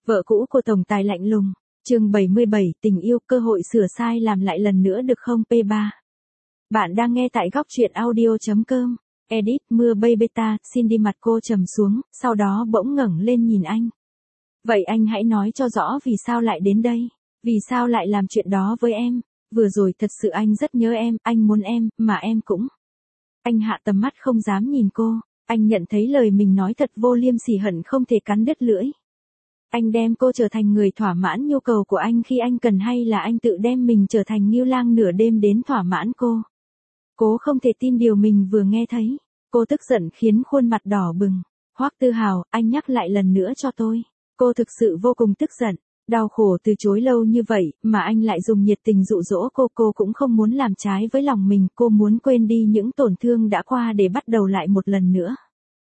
Vợ cũ của tổng tài lạnh lùng. Chương 77, tình yêu, cơ hội sửa sai làm lại lần nữa được không P3. Bạn đang nghe tại góc truyện audio.com. Edit, mưa bay beta, xin đi, mặt cô trầm xuống, sau đó bỗng ngẩng lên nhìn anh. Vậy anh hãy nói cho rõ vì sao lại đến đây, vì sao lại làm chuyện đó với em. Vừa rồi thật sự anh rất nhớ em, anh muốn em, mà em cũng. Anh hạ tầm mắt không dám nhìn cô, anh nhận thấy lời mình nói thật vô liêm sỉ, hận không thể cắn đứt lưỡi. Anh đem cô trở thành người thỏa mãn nhu cầu của anh khi anh cần, hay là anh tự đem mình trở thành Ngưu Lang nửa đêm đến thỏa mãn cô? Cô không thể tin điều mình vừa nghe thấy. Cô tức giận khiến khuôn mặt đỏ bừng. Hoắc Tư Hào, anh nhắc lại lần nữa cho tôi. Cô thực sự vô cùng tức giận. Đau khổ từ chối lâu như vậy, mà anh lại dùng nhiệt tình dụ dỗ cô cũng không muốn làm trái với lòng mình, cô muốn quên đi những tổn thương đã qua để bắt đầu lại một lần nữa.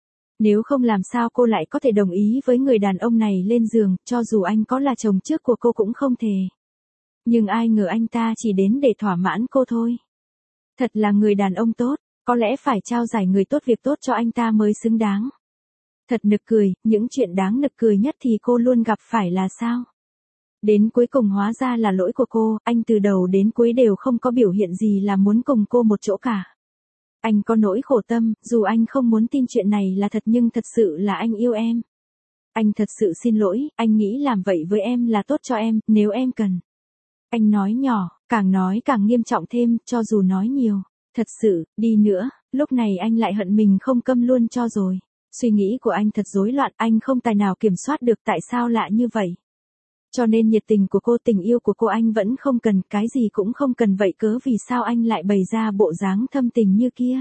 Nếu không làm sao cô lại có thể đồng ý với người đàn ông này lên giường, cho dù anh có là chồng trước của cô cũng không thể. Nhưng ai ngờ anh ta chỉ đến để thỏa mãn cô thôi. Thật là người đàn ông tốt, có lẽ phải trao giải người tốt việc tốt cho anh ta mới xứng đáng. Thật nực cười, những chuyện đáng nực cười nhất thì cô luôn gặp phải là sao? Đến cuối cùng hóa ra là lỗi của cô, anh từ đầu đến cuối đều không có biểu hiện gì là muốn cùng cô một chỗ cả. Anh có nỗi khổ tâm, dù anh không muốn tin chuyện này là thật nhưng thật sự là anh yêu em. Anh thật sự xin lỗi, anh nghĩ làm vậy với em là tốt cho em, nếu em cần. Anh nói nhỏ, càng nói càng nghiêm trọng thêm, cho dù nói nhiều. Thật sự, đi nữa, lúc này anh lại hận mình không câm luôn cho rồi. Suy nghĩ của anh thật rối loạn, anh không tài nào kiểm soát được tại sao lạ như vậy. Cho nên nhiệt tình của cô, tình yêu của cô anh vẫn không cần, cái gì cũng không cần, vậy cớ vì sao anh lại bày ra bộ dáng thâm tình như kia?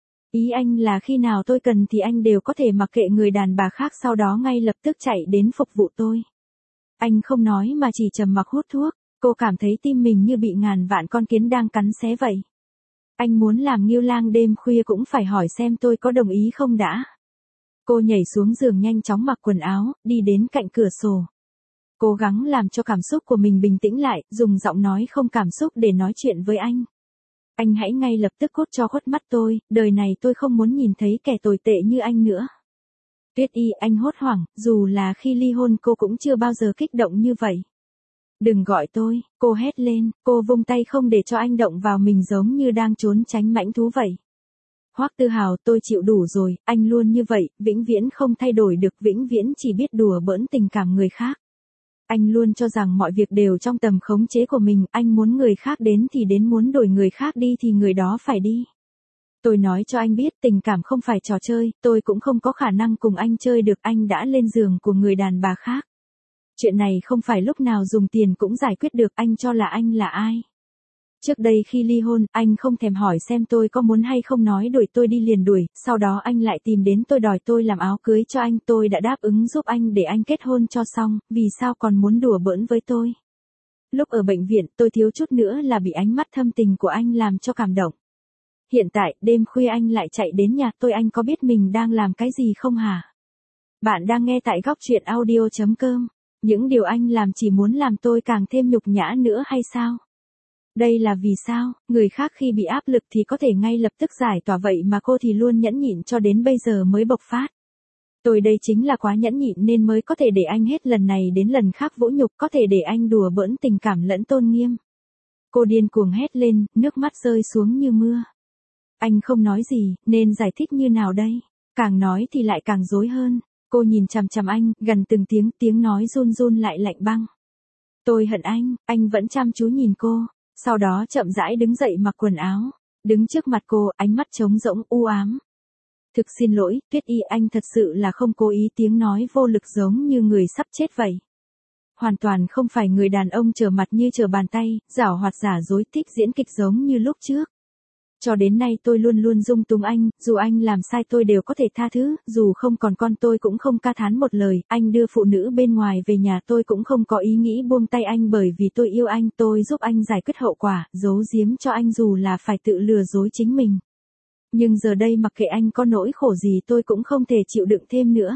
Ý anh là khi nào tôi cần thì anh đều có thể mặc kệ người đàn bà khác, sau đó ngay lập tức chạy đến phục vụ tôi. Anh không nói mà chỉ trầm mặc hút thuốc, cô cảm thấy tim mình như bị ngàn vạn con kiến đang cắn xé vậy. Anh muốn làm Ngưu Lang đêm khuya cũng phải hỏi xem tôi có đồng ý không đã. Cô nhảy xuống giường nhanh chóng mặc quần áo, đi đến cạnh cửa sổ. Cố gắng làm cho cảm xúc của mình bình tĩnh lại, dùng giọng nói không cảm xúc để nói chuyện với anh. Anh hãy ngay lập tức cút cho khuất mắt tôi, đời này tôi không muốn nhìn thấy kẻ tồi tệ như anh nữa. Tuyết Y, anh hốt hoảng, dù là khi ly hôn cô cũng chưa bao giờ kích động như vậy. Đừng gọi tôi, cô hét lên, cô vung tay không để cho anh động vào mình giống như đang trốn tránh mãnh thú vậy. Hoắc Tư Hào, tôi chịu đủ rồi, anh luôn như vậy, vĩnh viễn không thay đổi được, vĩnh viễn chỉ biết đùa bỡn tình cảm người khác. Anh luôn cho rằng mọi việc đều trong tầm khống chế của mình, anh muốn người khác đến thì đến, muốn đổi người khác đi thì người đó phải đi. Tôi nói cho anh biết tình cảm không phải trò chơi, tôi cũng không có khả năng cùng anh chơi được, anh đã lên giường của người đàn bà khác. Chuyện này không phải lúc nào dùng tiền cũng giải quyết được, anh cho là anh là ai? Trước đây khi ly hôn, anh không thèm hỏi xem tôi có muốn hay không, nói đuổi tôi đi liền đuổi, sau đó anh lại tìm đến tôi đòi tôi làm áo cưới cho anh, tôi đã đáp ứng giúp anh để anh kết hôn cho xong, vì sao còn muốn đùa bỡn với tôi? Lúc ở bệnh viện, tôi thiếu chút nữa là bị ánh mắt thâm tình của anh làm cho cảm động. Hiện tại, đêm khuya anh lại chạy đến nhà tôi, anh có biết mình đang làm cái gì không hả? Bạn đang nghe tại góc truyện audio.com. Những điều anh làm chỉ muốn làm tôi càng thêm nhục nhã nữa hay sao? Đây là vì sao? Người khác khi bị áp lực thì có thể ngay lập tức giải tỏa, vậy mà cô thì luôn nhẫn nhịn cho đến bây giờ mới bộc phát. Tôi đây chính là quá nhẫn nhịn nên mới có thể để anh hết lần này đến lần khác vũ nhục, có thể để anh đùa bỡn tình cảm lẫn tôn nghiêm. Cô điên cuồng hét lên, nước mắt rơi xuống như mưa. Anh không nói gì, nên giải thích như nào đây? Càng nói thì lại càng rối hơn. Cô nhìn chằm chằm anh, gần từng tiếng nói run run lại lạnh băng. Tôi hận anh vẫn chăm chú nhìn cô, sau đó chậm rãi đứng dậy mặc quần áo, đứng trước mặt cô, ánh mắt trống rỗng u ám. Thực xin lỗi, Tuyết Y, anh thật sự là không cố ý, tiếng nói vô lực giống như người sắp chết vậy. Hoàn toàn không phải người đàn ông trở mặt như trở bàn tay, giảo hoạt giả dối, thích diễn kịch giống như lúc trước. Cho đến nay tôi luôn luôn dung túng anh, dù anh làm sai tôi đều có thể tha thứ, dù không còn con tôi cũng không ca thán một lời, anh đưa phụ nữ bên ngoài về nhà tôi cũng không có ý nghĩ buông tay anh, bởi vì tôi yêu anh, tôi giúp anh giải quyết hậu quả, giấu giếm cho anh dù là phải tự lừa dối chính mình. Nhưng giờ đây mặc kệ anh có nỗi khổ gì tôi cũng không thể chịu đựng thêm nữa.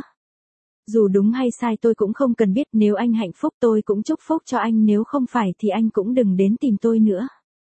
Dù đúng hay sai tôi cũng không cần biết, nếu anh hạnh phúc tôi cũng chúc phúc cho anh, nếu không phải thì anh cũng đừng đến tìm tôi nữa.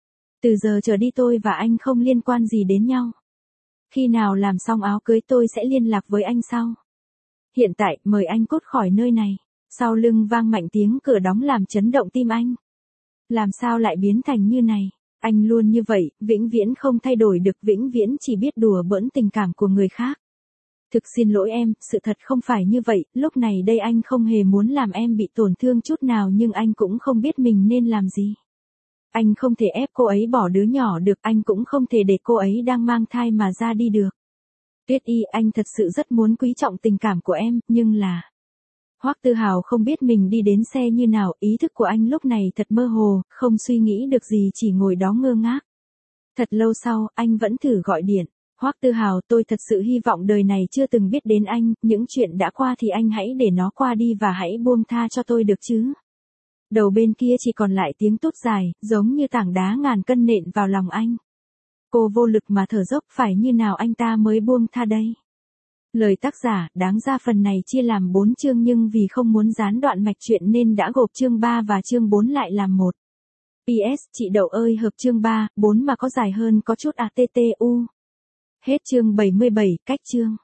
Từ giờ trở đi tôi và anh không liên quan gì đến nhau. Khi nào làm xong áo cưới tôi sẽ liên lạc với anh sau. Hiện tại, mời anh cút khỏi nơi này. Sau lưng vang mạnh tiếng cửa đóng làm chấn động tim anh. Làm sao lại biến thành như này? Anh luôn như vậy, vĩnh viễn không thay đổi được, vĩnh viễn chỉ biết đùa bỡn tình cảm của người khác. Thực xin lỗi em, sự thật không phải như vậy, lúc này đây anh không hề muốn làm em bị tổn thương chút nào nhưng anh cũng không biết mình nên làm gì. Anh không thể ép cô ấy bỏ đứa nhỏ được, anh cũng không thể để cô ấy đang mang thai mà ra đi được. Tuyết Y, anh thật sự rất muốn quý trọng tình cảm của em, nhưng là... Hoắc Tư Hào không biết mình đi đến xe như nào, ý thức của anh lúc này thật mơ hồ, không suy nghĩ được gì chỉ ngồi đó ngơ ngác. Thật lâu sau, anh vẫn thử gọi điện. Hoắc Tư Hào, tôi thật sự hy vọng đời này chưa từng biết đến anh, những chuyện đã qua thì anh hãy để nó qua đi và hãy buông tha cho tôi được chứ. Đầu bên kia chỉ còn lại tiếng tút dài, giống như tảng đá ngàn cân nện vào lòng anh. Cô vô lực mà thở dốc, phải như nào anh ta mới buông tha đây? Lời tác giả, đáng ra phần này chia làm 4 chương nhưng vì không muốn gián đoạn mạch truyện nên đã gộp chương 3 và chương 4 lại làm một. PS, chị Đậu ơi, hợp chương 3, 4 mà có dài hơn có chút ATTU. Hết chương 77, cách chương.